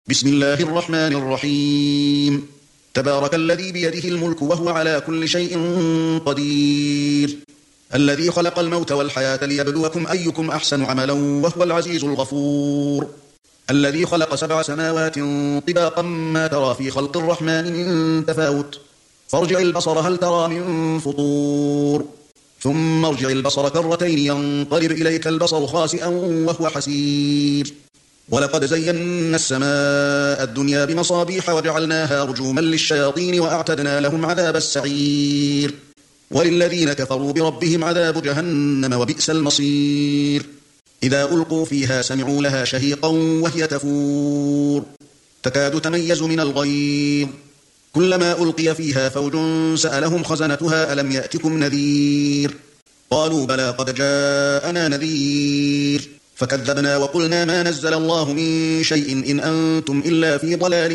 بسم الله الرحمن الرحيم. تبارك الذي بيده الملك وهو على كل شيء قدير، الذي خلق الموت والحياة ليبلوكم أيكم أحسن عملا وهو العزيز الغفور، الذي خلق 7 سماوات طباقا ما ترى في خلق الرحمن من تفاوت، فارجع البصر هل ترى من فطور، ثم ارجع البصر كرتين ينقلب إليك البصر خاسئا وهو حسير، ولقد زينا السماء الدنيا بمصابيح وجعلناها رجوما للشياطين وأعتدنا لهم عذاب السعير، وللذين كفروا بربهم عذاب جهنم وبئس المصير. إذا ألقوا فيها سمعوا لها شهيقا وهي تفور تكاد تميز من الغيظ، كلما ألقي فيها فوج سألهم خزنتها ألم يأتكم نذير، قالوا بلى قد جاءنا نذير فكذبنا وقلنا ما نزل الله من شيء إن أنتم إلا في ضلال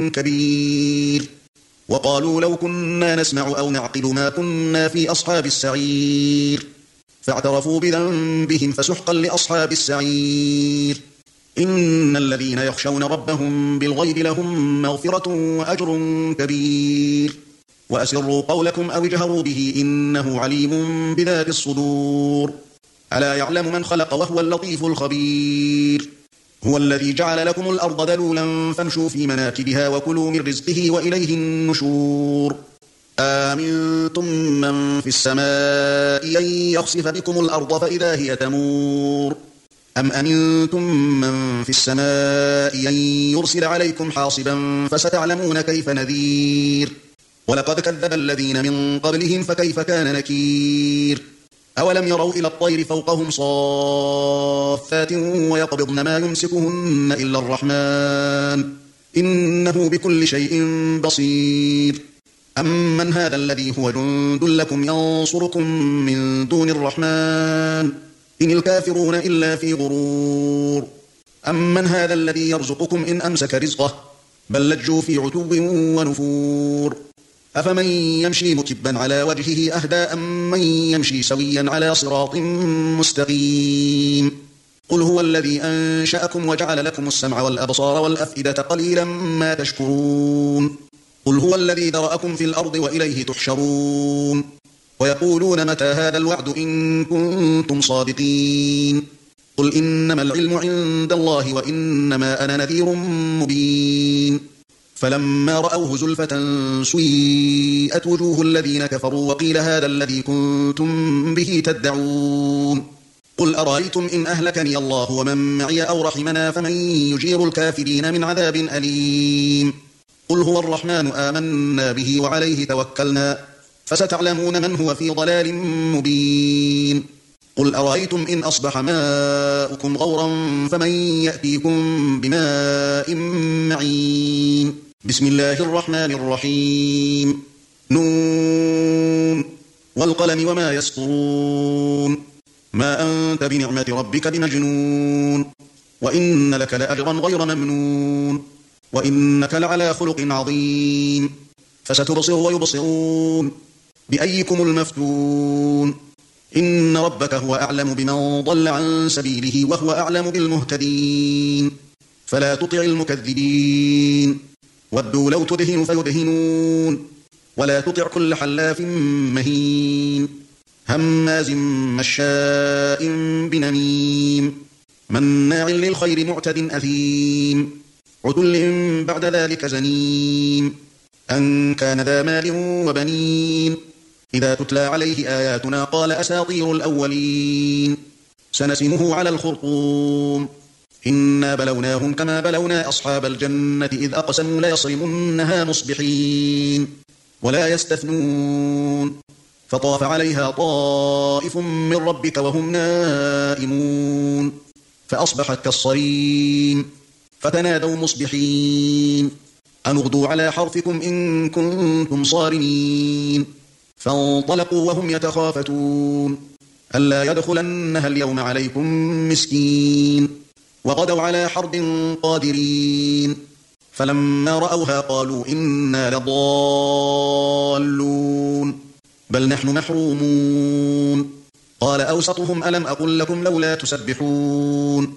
كبير، وقالوا لو كنا نسمع أو نعقل ما كنا في أصحاب السعير، فاعترفوا بذنبهم فسحقا لأصحاب السعير. إن الذين يخشون ربهم بالغيب لهم مغفرة وأجر كبير، وأسروا قولكم أو اجهروا به إنه عليم بذات الصدور، ألا يعلم من خلق وهو اللطيف الخبير. هو الذي جعل لكم الأرض ذلولا فامشوا في مناكبها وكلوا من رزقه وإليه النشور. آمنتم من في السماء أن يخسف بكم الأرض فإذا هي تمور، أم أمنتم من في السماء أن يرسل عليكم حاصبا فستعلمون كيف نذير، ولقد كذب الذين من قبلهم فكيف كان نكير. أولم يروا إلى الطير فوقهم صافات ويقبضن ما يمسكهن إلا الرحمن إنه بكل شيء بصير، أمن هذا الذي هو جند لكم ينصركم من دون الرحمن إن الكافرون إلا في غرور، أمن هذا الذي يرزقكم إن أمسك رزقه بل لجوا في عتو ونفور، أفمن يمشي مكبا على وجهه أهدى أم من يمشي سويا على صراط مستقيم. قل هو الذي أنشأكم وجعل لكم السمع والأبصار والأفئدة قليلا ما تشكرون. قل هو الذي ذرأكم في الأرض وإليه تحشرون. ويقولون متى هذا الوعد إن كنتم صادقين. قل إنما العلم عند الله وإنما أنا نذير مبين. فلما رأوه زلفة سيئت وجوه الذين كفروا وقيل هذا الذي كنتم به تدعون. قل أرأيتم إن أهلكني الله ومن معي أو رحمنا فمن يجير الكافرين من عذاب أليم. قل هو الرحمن آمنا به وعليه توكلنا فستعلمون من هو في ضلال مبين. قل أرأيتم إن أصبح ماؤكم غورا فمن يأتيكم بماء معين. بسم الله الرحمن الرحيم. نون والقلم وما يسطرون ما أنت بنعمة ربك بمجنون وإن لك لأجرا غير ممنون وإنك لعلى خلق عظيم فستبصر ويبصرون بأيكم المفتون إن ربك هو أعلم بمن ضل عن سبيله وهو أعلم بالمهتدين فلا تطع المكذبين ودوا لو تدهن فيدهنون ولا تطع كل حلاف مهين هماز مشاء بنميم مناع للخير معتد أثيم عتل بعد ذلك زنيم أن كان ذا مال وبنين إذا تتلى عليه آياتنا قال أساطير الأولين سنسمه على الخرطوم إنا بلوناهم كما بلونا أصحاب الجنة إذ أقسموا ليصرمنها مصبحين ولا يستثنون فطاف عليها طائف من ربك وهم نائمون فأصبحت كالصريم فتنادوا مصبحين أن اغدوا على حرثكم إن كنتم صارمين فانطلقوا وهم يتخافتون ألا يدخلنها اليوم عليكم مسكين وغدوا على حرد قادرين فلما رأوها قالوا إنا لضالون بل نحن محرومون قال أوسطهم ألم أقل لكم لولا تسبحون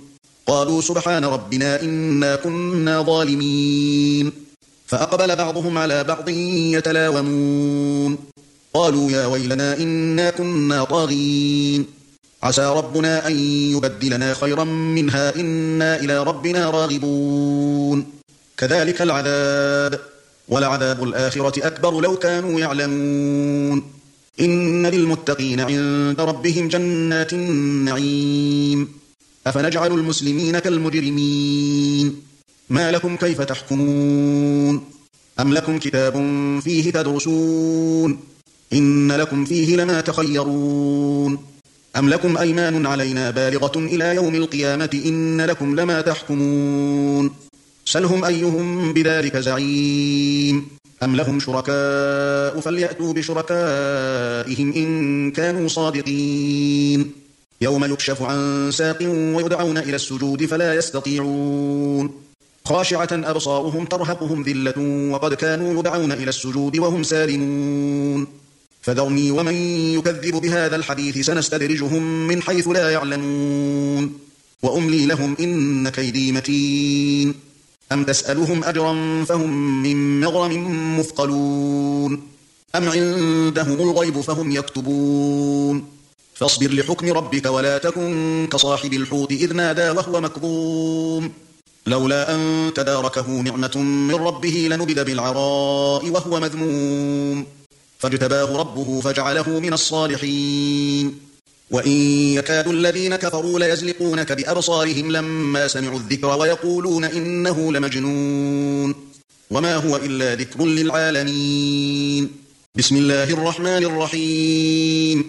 قالوا سبحان ربنا إنا كنا ظالمين. فأقبل بعضهم على بعض يتلاومون قالوا يا ويلنا إنا كنا طاغين عسى ربنا أن يبدلنا خيرا منها إنا إلى ربنا راغبون. كذلك العذاب ولعذاب الآخرة أكبر لو كانوا يعلمون. إن للمتقين عند ربهم جنات النعيم. أفنجعل المسلمين كالمجرمين ما لكم كيف تحكمون أم لكم كتاب فيه تدرسون إن لكم فيه لما تخيرون أم لكم أيمان علينا بالغة إلى يوم القيامة إن لكم لما تحكمون سلهم أيهم بذلك زعيم أم لهم شركاء فليأتوا بشركائهم إن كانوا صادقين. يوم يكشف عن ساق ويدعون إلى السجود فلا يستطيعون خاشعة أبصارهم ترهقهم ذلة وقد كانوا يدعون إلى السجود وهم سالمون. فذرني ومن يكذب بهذا الحديث سنستدرجهم من حيث لا يعلمون وأملي لهم إن كيدي متين. أم تسألهم أجرا فهم من مغرم مثقلون أم عندهم الغيب فهم يكتبون. فاصبر لحكم ربك ولا تكن كصاحب الحوت إذ نادى وهو مكظوم لولا أن تداركه نعمة من ربه لنبذ بالعراء وهو مذموم فاجتباه ربه فجعله من الصالحين. وإن يكاد الذين كفروا ليزلقونك بأبصارهم لما سمعوا الذكر ويقولون إنه لمجنون وما هو إلا ذكر للعالمين. بسم الله الرحمن الرحيم.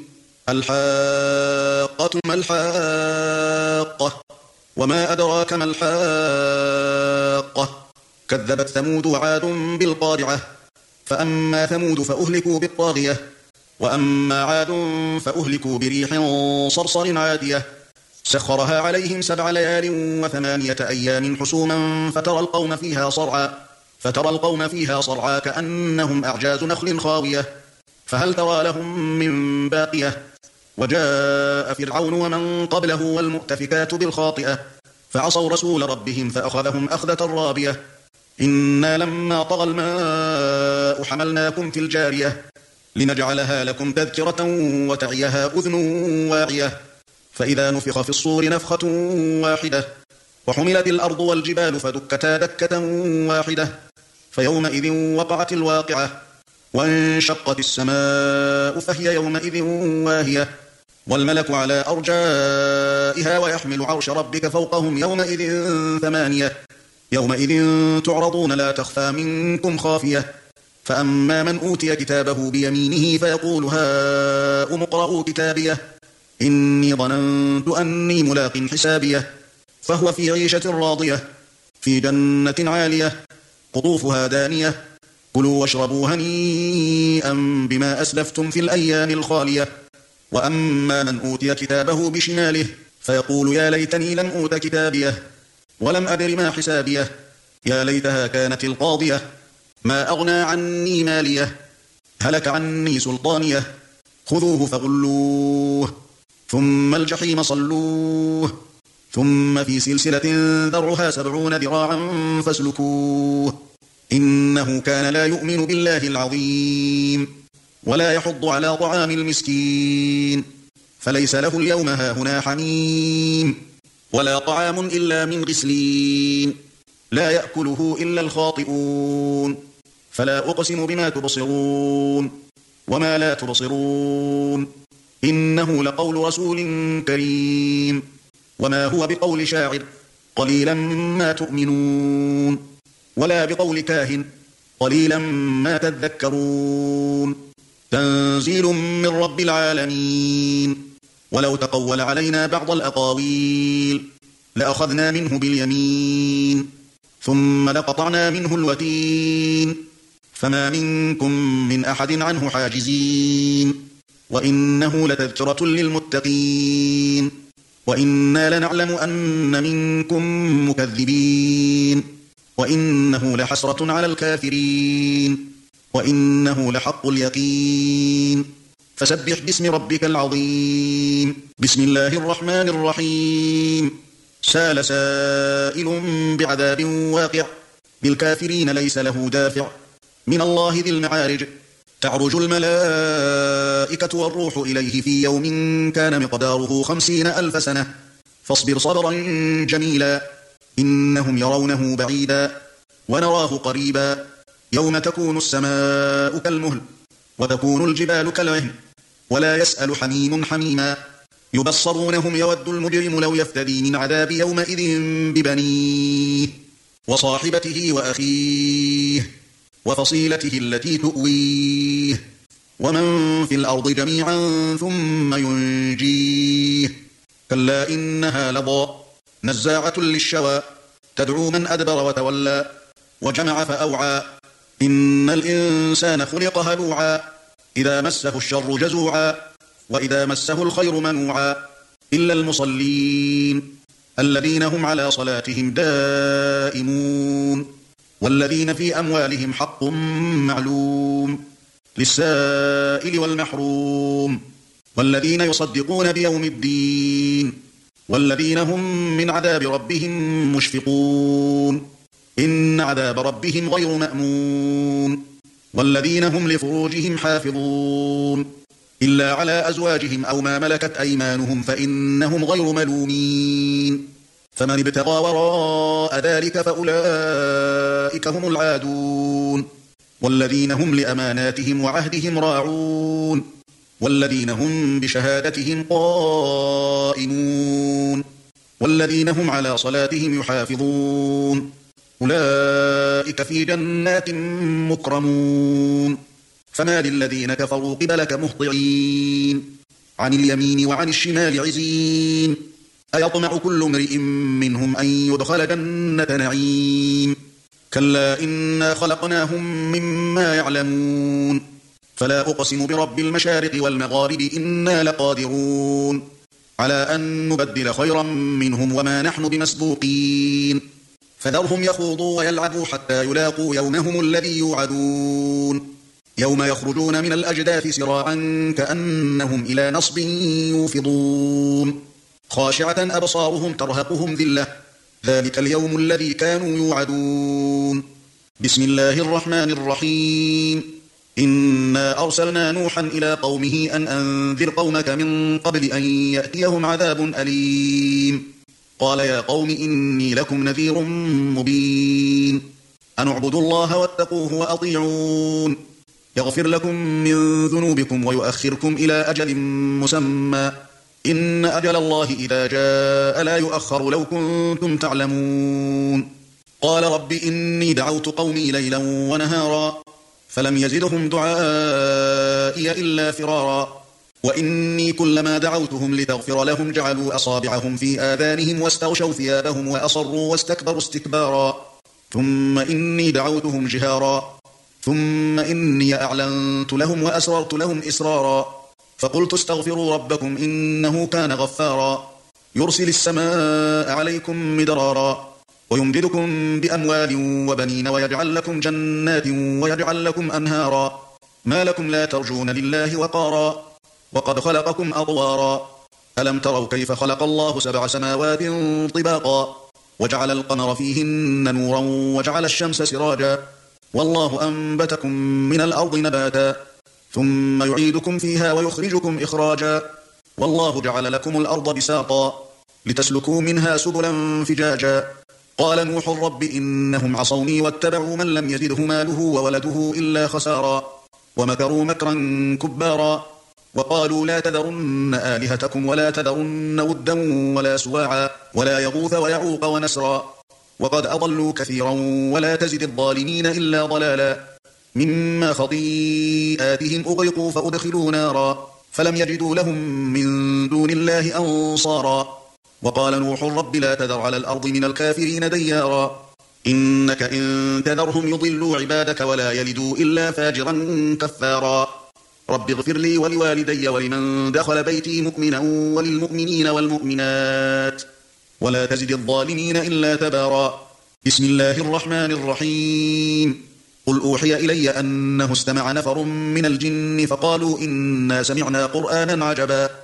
الحاقة ما الحاقة وما أدراك ما الحاقة. كذبت ثمود وعاد بالقارعة فأما ثمود فأهلكوا بالطاغية وأما عاد فأهلكوا بريح صرصر عاتية سخرها عليهم 7 ليال و8 أيام حسوما فترى القوم فيها صرعى كأنهم أعجاز نخل خاوية فهل ترى لهم من باقية. وجاء فرعون ومن قبله والمؤتفكات بالخاطئة فعصوا رسول ربهم فأخذهم أخذة رابية. إنا لما طغى الماء حملناكم في الجارية لنجعلها لكم تذكرة وتعيها أذن واعية فإذا نفخ في الصور نفخة واحدة وحملت الأرض والجبال فدكتا دكة واحدة فيومئذ وقعت الواقعة وانشقت السماء فهي يومئذ واهية والملك على أرجائها ويحمل عرش ربك فوقهم يومئذ 8 يومئذ تعرضون لا تخفى منكم خافية. فأما من أوتي كتابه بيمينه فيقول هاؤم اقرءوا كتابيه إني ظننت أني ملاق حسابيه فهو في عيشة راضية في جنة عالية قطوفها دانية كلوا واشربوا هنيئا بما أسلفتم في الأيام الخالية. وأما من أوتي كتابه بشماله فيقول يا ليتني لم أوت كتابيه ولم أدر ما حسابيه يا ليتها كانت القاضية ما أغنى عني ماليه هلك عني سلطانيه خذوه فغلوه ثم الجحيم صلوه ثم في سلسلة ذرعها 70 ذراعا فاسلكوه إنه كان لا يؤمن بالله العظيم ولا يحض على طعام المسكين فليس له اليوم هاهنا حميم ولا طعام إلا من غسلين لا يأكله إلا الخاطئون. فلا أقسم بما تبصرون وما لا تبصرون إنه لقول رسول كريم وما هو بقول شاعر قليلا ما تؤمنون ولا بقول كاهن قليلا ما تذكرون تنزيل من رب العالمين. ولو تقول علينا بعض الأقاويل لأخذنا منه باليمين ثم لقطعنا منه الوتين فما منكم من أحد عنه حاجزين وإنه لتذكرة للمتقين وإنا لنعلم أن منكم مكذبين وإنه لحسرة على الكافرين وإنه لحق اليقين فسبح باسم ربك العظيم. بسم الله الرحمن الرحيم سال سائل بعذاب واقع بالكافرين ليس له دافع من الله ذي المعارج تعرج الملائكة والروح إليه في يوم كان مقداره 50,000 سنة فاصبر صبرا جميلا إنهم يرونه بعيدا ونراه قريبا يوم تكون السماء كالمهل وتكون الجبال كالعهن ولا يسأل حميم حميما يبصرونهم يود المجرم لو يفتدي من عذاب يومئذ ببنيه وصاحبته وأخيه وفصيلته التي تؤويه ومن في الأرض جميعا ثم ينجيه كلا إنها لظى نزاعة للشوى تدعو من أدبر وتولى وجمع فأوعى إن الإنسان خلق هلوعا إذا مسه الشر جزوعا وإذا مسه الخير منوعا إلا المصلين الذين هم على صلاتهم دائمون والذين في أموالهم حق معلوم للسائل والمحروم والذين يصدقون بيوم الدين والذين هم من عذاب ربهم مشفقون إن عذاب ربهم غير مأمون والذين هم لفروجهم حافظون إلا على أزواجهم أو ما ملكت أيمانهم فإنهم غير ملومين فمن ابتغى وراء ذلك فأولئك هم العادون والذين هم لأماناتهم وعهدهم راعون والذين هم بشهادتهم قائمون والذين هم على صلاتهم يحافظون أولئك في جنات مكرمون فما للذين كفروا قبلك مهطعين عن اليمين وعن الشمال عزين أيطمع كل امرئ منهم أن يدخل جنة نعيم كلا إنا خلقناهم مما يعلمون فلا أقسم برب المشارق والمغارب إنا لقادرون على أن نبدل خيرا منهم وما نحن بمسبوقين فذرهم يخوضوا ويلعبوا حتى يلاقوا يومهم الذي يوعدون يوم يخرجون من الأجداث سراعا كأنهم إلى نصب يوفضون خاشعة أبصارهم ترهقهم ذلة ذلك اليوم الذي كانوا يوعدون بسم الله الرحمن الرحيم إنا أرسلنا نوحا إلى قومه أن أنذر قومك من قبل أن يأتيهم عذاب أليم قال يا قوم إني لكم نذير مبين أن اعبدوا الله واتقوه وأطيعون يغفر لكم من ذنوبكم ويؤخركم إلى أجل مسمى إن أجل الله إذا جاء لا يؤخر لو كنتم تعلمون قال رب إني دعوت قومي ليلا ونهارا فلم يزدهم دعائي إلا فرارا وإني كلما دعوتهم لتغفر لهم جعلوا أصابعهم في آذانهم واستغشوا ثيابهم وأصروا واستكبروا استكبارا ثم إني دعوتهم جهارا ثم إني أعلنت لهم وأسررت لهم إسرارا فقلت استغفروا ربكم إنه كان غفارا يرسل السماء عليكم مدرارا ويمددكم بأموال وبنين ويجعل لكم جنات ويجعل لكم أنهارا ما لكم لا ترجون لله وقارا وقد خلقكم أطوارا ألم تروا كيف خلق الله 7 سماوات طباقا وجعل القمر فيهن نورا وجعل الشمس سراجا والله أنبتكم من الأرض نباتا ثم يعيدكم فيها ويخرجكم إخراجا والله جعل لكم الأرض بساطا لتسلكوا منها سبلا فجاجا قال نوح رب إنهم عصوني واتبعوا من لم يزده ماله وولده إلا خسارا ومكروا مكرا كبارا وقالوا لا تذرن آلهتكم ولا تذرن ودا ولا سواعا ولا يغوث ويعوق ونسرا وقد أضلوا كثيرا ولا تزد الظالمين إلا ضلالا مما خطيئاتهم أغرقوا فأدخلوا نارا فلم يجدوا لهم من دون الله أنصارا وقال نوح رب لا تذر على الأرض من الكافرين ديارا إنك إن تذرهم يضلوا عبادك ولا يلدوا إلا فاجرا كفارا رب اغفر لي ولوالدي ولمن دخل بيتي مؤمنا وللمؤمنين والمؤمنات ولا تزد الظالمين إلا تبارا بسم الله الرحمن الرحيم قل أوحي إلي أنه استمع نفر من الجن فقالوا إنا سمعنا قرآنا عجبا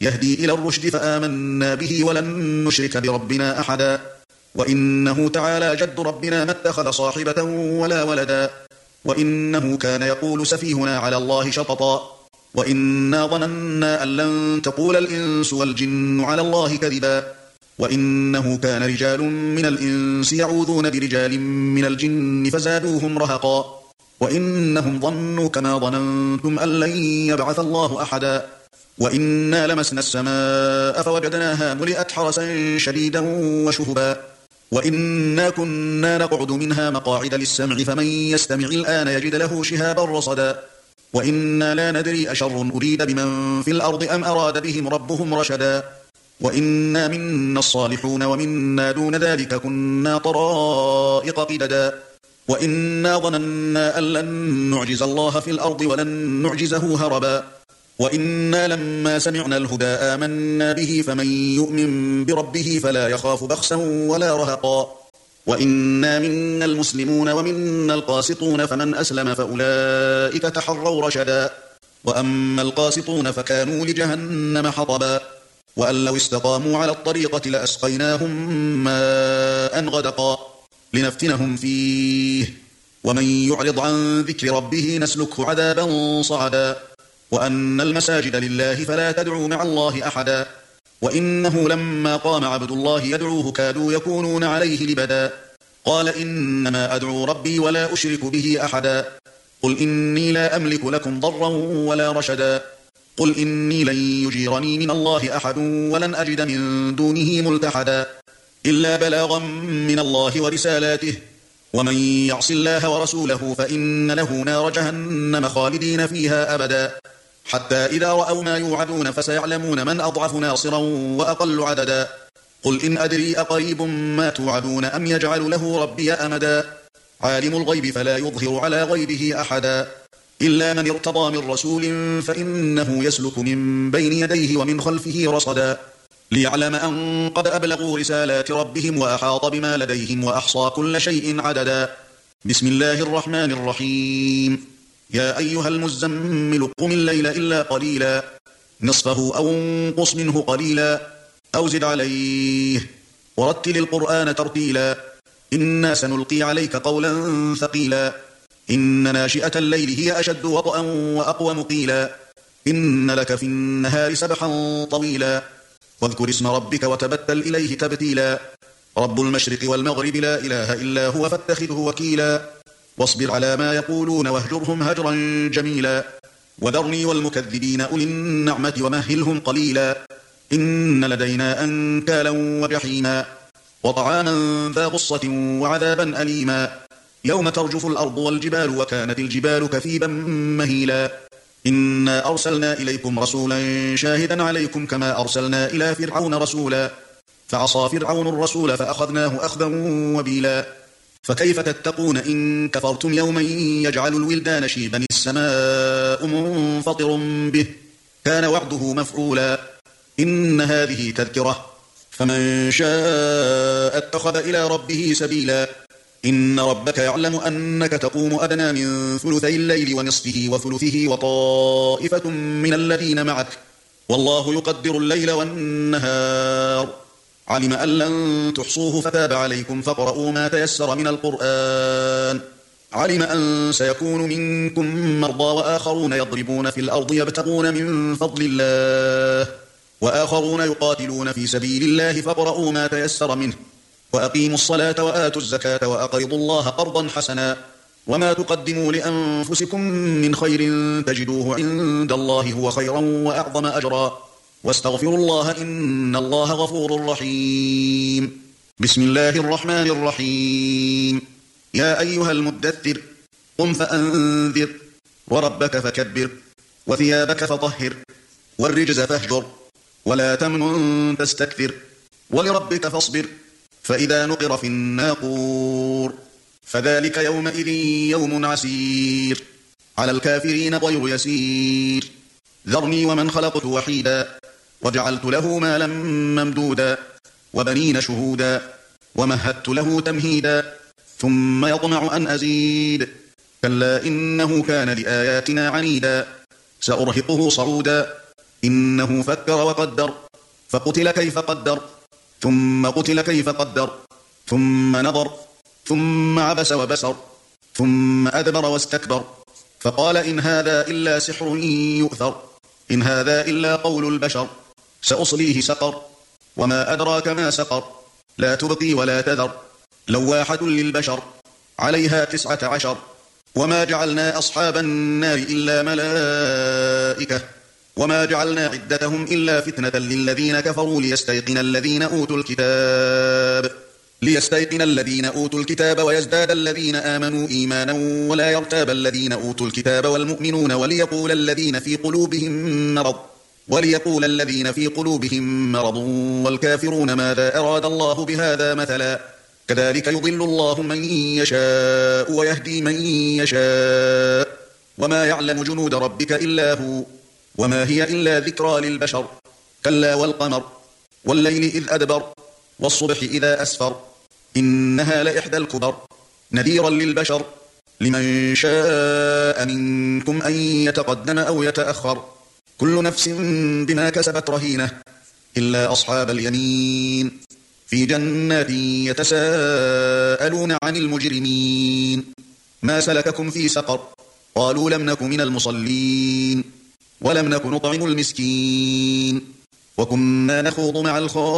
يهدي إلى الرشد فآمنا به ولن نشرك بربنا أحدا وإنه تعالى جد ربنا ما اتخذ صاحبة ولا ولدا وإنه كان يقول سفيهنا على الله شططا وإنا ظننا أن لن تقول الإنس والجن على الله كذبا وإنه كان رجال من الإنس يعوذون برجال من الجن فزادوهم رهقا وإنهم ظنوا كما ظننتم أن لن يبعث الله أحدا وإنا لمسنا السماء فوجدناها ملئت حرسا شديدا وشهبا وإنا كنا نقعد منها مقاعد للسمع فمن يستمع الآن يجد له شهابا رصدا وإنا لا ندري أشر أريد بمن في الأرض أم أراد بهم ربهم رشدا وإنا منا الصالحون ومنا دون ذلك كنا طرائق قددا وإنا ظننا أن لن نعجز الله في الأرض ولن نعجزه هربا وإنا لما سمعنا الهدى آمنا به فمن يؤمن بربه فلا يخاف بخسا ولا رهقا وإنا منا المسلمون ومنا القاسطون فمن أسلم فأولئك تحروا رشدا وأما القاسطون فكانوا لجهنم حطبا وأن لو استقاموا على الطريقة لأسقيناهم ماء غدقا لنفتنهم فيه ومن يعرض عن ذكر ربه نسلكه عذابا صعدا وأن المساجد لله فلا تدعوا مع الله أحدا وإنه لما قام عبد الله يدعوه كادوا يكونون عليه لبدا قال إنما أدعو ربي ولا أشرك به أحدا قل إني لا أملك لكم ضرا ولا رشدا قل إني لن يجيرني من الله أحد ولن أجد من دونه ملتحدا إلا بلاغا من الله ورسالاته ومن يعص الله ورسوله فإن له نار جهنم خالدين فيها أبدا حتى إذا رأوا ما يوعدون فسيعلمون من أضعف ناصرا وأقل عددا قل إن أدري أقريب ما توعدون أم يجعل له ربي أمدا عالم الغيب فلا يظهر على غيبه أحدا إلا من ارتضى من رسول فإنه يسلك من بين يديه ومن خلفه رصدا ليعلم أن قد أبلغوا رسالات ربهم وأحاط بما لديهم وأحصى كل شيء عددا بسم الله الرحمن الرحيم يا أيها المزمل قم الليل إلا قليلا نصفه أو انقص منه قليلا أو زد عليه ورتل القرآن ترتيلا إنا سنلقي عليك قولا ثقيلا إن ناشئة الليل هي أشد وطئا وأقوم قيلا إن لك في النهار سبحا طويلا واذكر اسم ربك وتبتل إليه تبتيلا رب المشرق والمغرب لا إله إلا هو فاتخذه وكيلا واصبر على ما يقولون واهجرهم هجرا جميلا وذرني والمكذبين أولي النعمة ومهلهم قليلا إن لدينا أنكالا وجحيما وطعاما ذا غصة وعذابا أليما يوم ترجف الأرض والجبال وكانت الجبال كثيبا مهيلا إنا أرسلنا إليكم رسولا شاهدا عليكم كما أرسلنا إلى فرعون رسولا فعصى فرعون الرسول فأخذناه أخذا وبيلا فكيف تتقون إن كفرتم يوما يجعل الولدان شيبا السماء منفطر به كان وعده مفعولا إن هذه تذكرة فمن شاء اتخذ إلى ربه سبيلا إن ربك يعلم أنك تقوم أدنى من ثلثي الليل ونصفه وثلثه وطائفة من الذين معك والله يقدر الليل والنهار علم أن لن تحصوه فتاب عليكم فاقرؤوا ما تيسر من القرآن علم أن سيكون منكم مرضى وآخرون يضربون في الأرض يبتغون من فضل الله وآخرون يقاتلون في سبيل الله فاقرؤوا ما تيسر منه وأقيموا الصلاة وآتوا الزكاة وأقرضوا الله قرضا حسنا وما تقدموا لأنفسكم من خير تجدوه عند الله هو خيرا وأعظم أجرا واستغفروا الله إن الله غفور رحيم بسم الله الرحمن الرحيم يا أيها المدثر قم فأنذر وربك فكبر وثيابك فطهر والرجز فاهجر ولا تمنن تستكثر ولربك فاصبر فإذا نقر في الناقور فذلك يومئذ يوم عسير على الكافرين غير يسير ذرني ومن خلقت وحيدا وجعلت له مالا ممدودا وبنين شهودا ومهدت له تمهيدا ثم يطمع أن أزيد كلا إنه كان لآياتنا عنيدا سأرهقه صعودا إنه فكر وقدر فقتل كيف قدر ثم قتل كيف قدر ثم نظر ثم عبس وبسر ثم أدبر واستكبر فقال إن هذا إلا سحر يؤثر إن هذا إلا قول البشر سأصليه سقر وما أدراك ما سقر لا تبقي ولا تذر لواحة للبشر عليها 19 وما جعلنا أصحاب النار إلا ملائكة وما جعلنا عدتهم إلا فتنة للذين كفروا ليستيقن الذين أوتوا الكتاب ويزداد الذين آمنوا إيمانا ولا يرتاب الذين أوتوا الكتاب والمؤمنون وليقول الذين في قلوبهم مرض والكافرون ماذا أراد الله بهذا مثلا كذلك يضل الله من يشاء ويهدي من يشاء وما يعلم جنود ربك إلا هو وما هي إلا ذكرى للبشر كلا والقمر والليل إذ أدبر والصبح إذا أسفر إنها لإحدى الكبر نذيرا للبشر لمن شاء منكم أن يتقدم أو يتأخر كل نفس بما كسبت رهينة إلا أصحاب اليمين في جنات يتساءلون عن المجرمين ما سلككم في سقر قالوا لم نك من المصلين ولم نك نطعم المسكين وكنا نخوض مع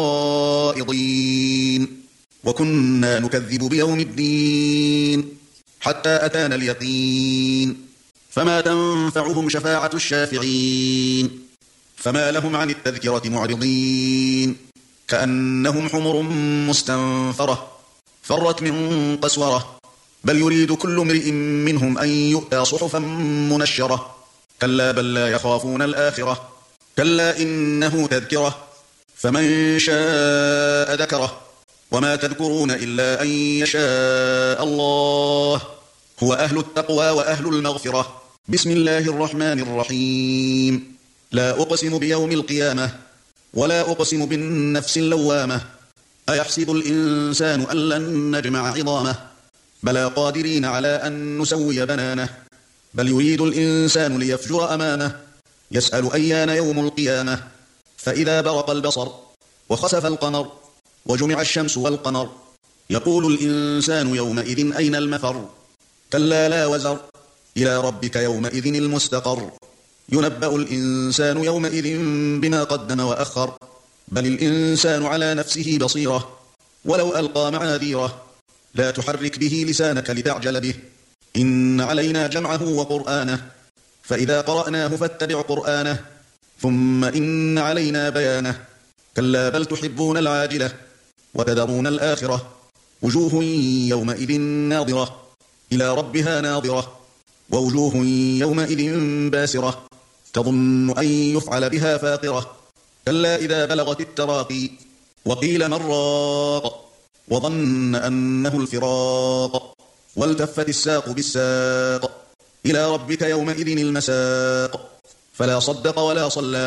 الخائضين وكنا نكذب بيوم الدين حتى أتانا اليقين فما تنفعهم شفاعة الشافعين فما لهم عن التذكرة معرضين كأنهم حمر مستنفرة فرت من قسورة بل يريد كل امرئ منهم أن يؤتى صحفا منشرة كلا بل لا يخافون الآخرة كلا إنه تذكرة فمن شاء ذكره وما تذكرون إلا أن يشاء الله هو أهل التقوى وأهل المغفرة بسم الله الرحمن الرحيم لا أقسم بيوم القيامة ولا أقسم بالنفس اللوامة أيحسب الإنسان أن لن نجمع عظامه بلى قادرين على أن نسوي بنانه بل يريد الإنسان ليفجر أمامه يسأل أيان يوم القيامة فإذا برق البصر وخسف القمر وجمع الشمس والقمر يقول الإنسان يومئذ أين المفر كلا لا وزر إلى ربك يومئذ المستقر ينبأ الإنسان يومئذ بما قدم وأخر بل الإنسان على نفسه بصيرة ولو ألقى معاذيره لا تحرك به لسانك لتعجل به إن علينا جمعه وقرآنه فإذا قرأناه فاتبع قرآنه ثم إن علينا بيانه كلا بل تحبون العاجلة وتذرون الآخرة وجوه يومئذ ناظرة إلى ربها ناظرة ووجوه يومئذ باسرة تظن أن يفعل بها فاقرة كلا إذا بلغت التراقي وقيل من راق وظن أنه الفراق والتفت الساق بالساق إلى ربك يومئذ المساق فلا صدق ولا صلى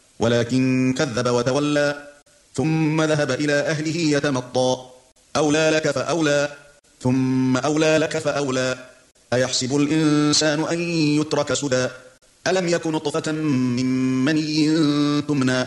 ولكن كذب وتولى ثم ذهب إلى أهله يتمطى أولى لك فأولى ثم أولى لك فأولى أيحسب الإنسان أن يترك سدى ألم يكن نطفة من مني تمنى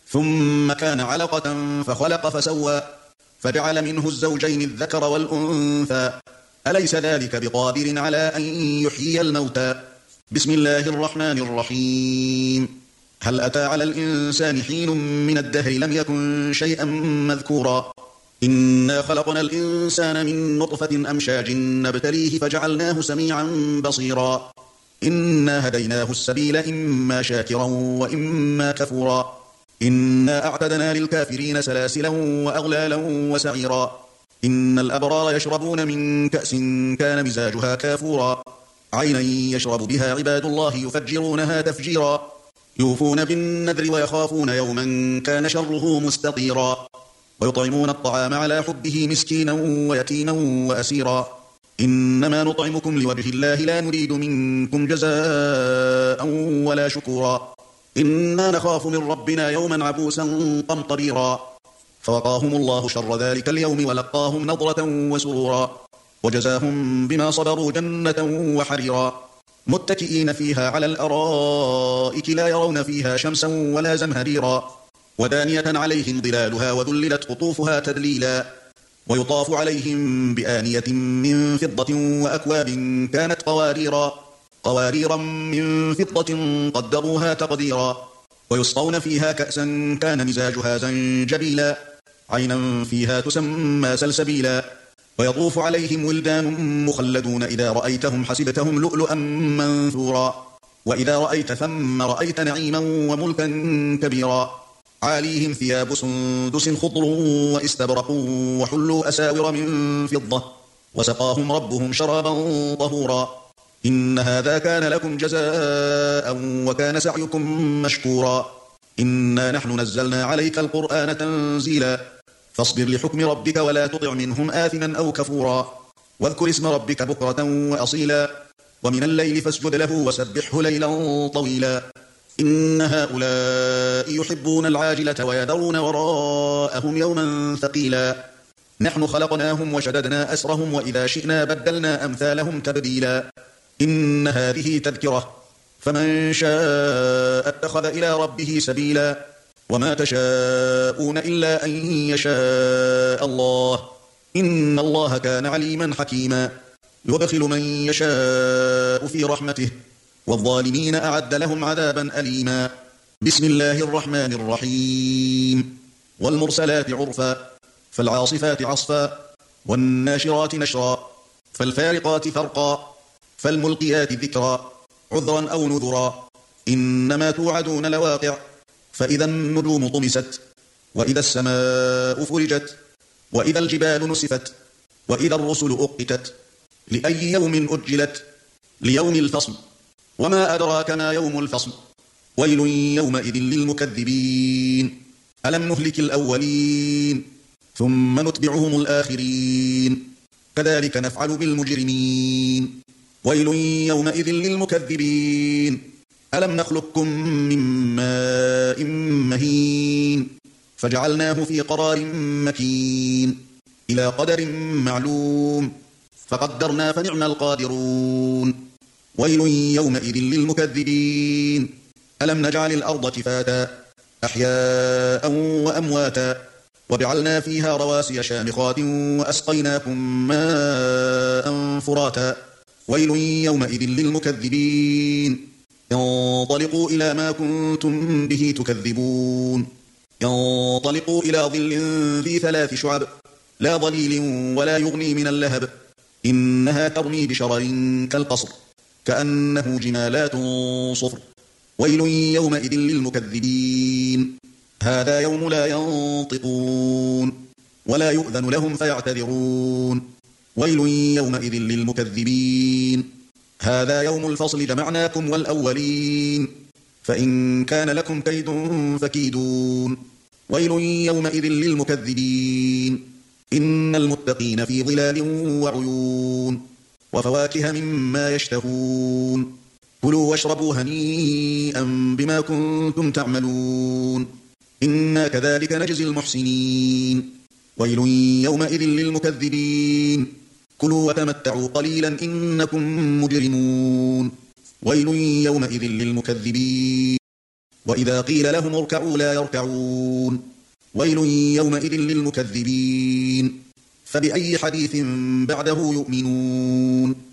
ثم كان علقة فخلق فسوى فجعل منه الزوجين الذكر والأنثى أليس ذلك بقادر على أن يحيي الموتى بسم الله الرحمن الرحيم هل أتى على الإنسان حين من الدهر لم يكن شيئا مذكورا إنا خلقنا الإنسان من نطفة أمشاج نبتليه فجعلناه سميعا بصيرا إنا هديناه السبيل إما شاكرا وإما كفورا إنا أعتدنا للكافرين سلاسلا وأغلالا وسعيرا إن الأبرار يشربون من كأس كان مزاجها كافورا عينا يشرب بها عباد الله يفجرونها تفجيرا يوفون بالنذر ويخافون يوما كان شره مستطيرا ويطعمون الطعام على حبه مسكينا ويتيما وأسيرا إنما نطعمكم لوجه الله لا نريد منكم جزاء ولا شكورا إنا نخاف من ربنا يوما عبوسا قمطريرا فوقاهم الله شر ذلك اليوم ولقاهم نضرة وسرورا وجزاهم بما صبروا جنة وحريرا متكئين فيها على الأرائك لا يرون فيها شمسا ولا زمهريرا ودانية عليهم ظلالها وذللت قطوفها تذليلا ويطاف عليهم بآنية من فضة وأكواب كانت قواريرا من فضة قدروها تقديرا ويسقون فيها كأسا كان مزاجها زنجبيلا عينا فيها تسمى سلسبيلا ويطوف عليهم ولدان مخلدون إذا رأيتهم حسبتهم لؤلؤا منثورا وإذا رأيت ثم رأيت نعيما وملكا كبيرا عاليهم ثياب سندس خضر واستبرق وحلوا أساور من فضة وسقاهم ربهم شرابا طهورا إن هذا كان لكم جزاء وكان سعيكم مشكورا إنا نحن نزلنا عليك القرآن تنزيلا فاصبر لحكم ربك ولا تطع منهم آثما أو كفورا واذكر اسم ربك بكرة وأصيلا ومن الليل فاسجد له وسبحه ليلا طويلا إن هؤلاء يحبون العاجلة ويذرون وراءهم يوما ثقيلا نحن خلقناهم وشددنا أسرهم وإذا شئنا بدلنا أمثالهم تبديلا إن هذه تذكرة فمن شاء اتخذ إلى ربه سبيلا وما تشاءون إلا أن يشاء الله إن الله كان عليما حكيما يدخل من يشاء في رحمته والظالمين أعد لهم عذابا أليما بسم الله الرحمن الرحيم والمرسلات عرفا فالعاصفات عصفا والناشرات نشرا فالفارقات فرقا فالملقيات ذكرا عذرا أو نذرا إنما توعدون لواقع فإذا النجوم طمست وإذا السماء فرجت وإذا الجبال نسفت وإذا الرسل أقتت لأي يوم أجلت ليوم الفصل وما أدراك ما يوم الفصل ويل يومئذ للمكذبين ألم نهلك الأولين ثم نتبعهم الآخرين كذلك نفعل بالمجرمين ويل يومئذ للمكذبين ألم نخلقكم من ماء مهين فجعلناه في قرار مكين إلى قدر معلوم فقدرنا فنعم القادرون ويل يومئذ للمكذبين ألم نجعل الأرض كفاتا أحياء وأمواتا وجعلنا فيها رواسي شامخات وأسقيناكم ماء فراتا ويل يومئذ للمكذبين انطلقوا إلى ما كنتم به تكذبون انطلقوا إلى ظل ذي 3 شعب لا ظليل ولا يغني من اللهب إنها ترمي بشرر كالقصر كأنه جمالات صفر ويل يومئذ للمكذبين هذا يوم لا ينطقون ولا يؤذن لهم فيعتذرون ويل يومئذ للمكذبين هذا يوم الفصل جمعناكم والأولين فإن كان لكم كيد فكيدون ويل يومئذ للمكذبين إن المتقين في ظلال وعيون وفواكه مما يشتهون كلوا واشربوا هنيئا بما كنتم تعملون إنا كذلك نجزي المحسنين ويل يومئذ للمكذبين كلوا وتمتعوا قليلا إنكم مجرمون ويل يومئذ للمكذبين وإذا قيل لهم اركعوا لا يركعون ويل يومئذ للمكذبين فبأي حديث بعده يؤمنون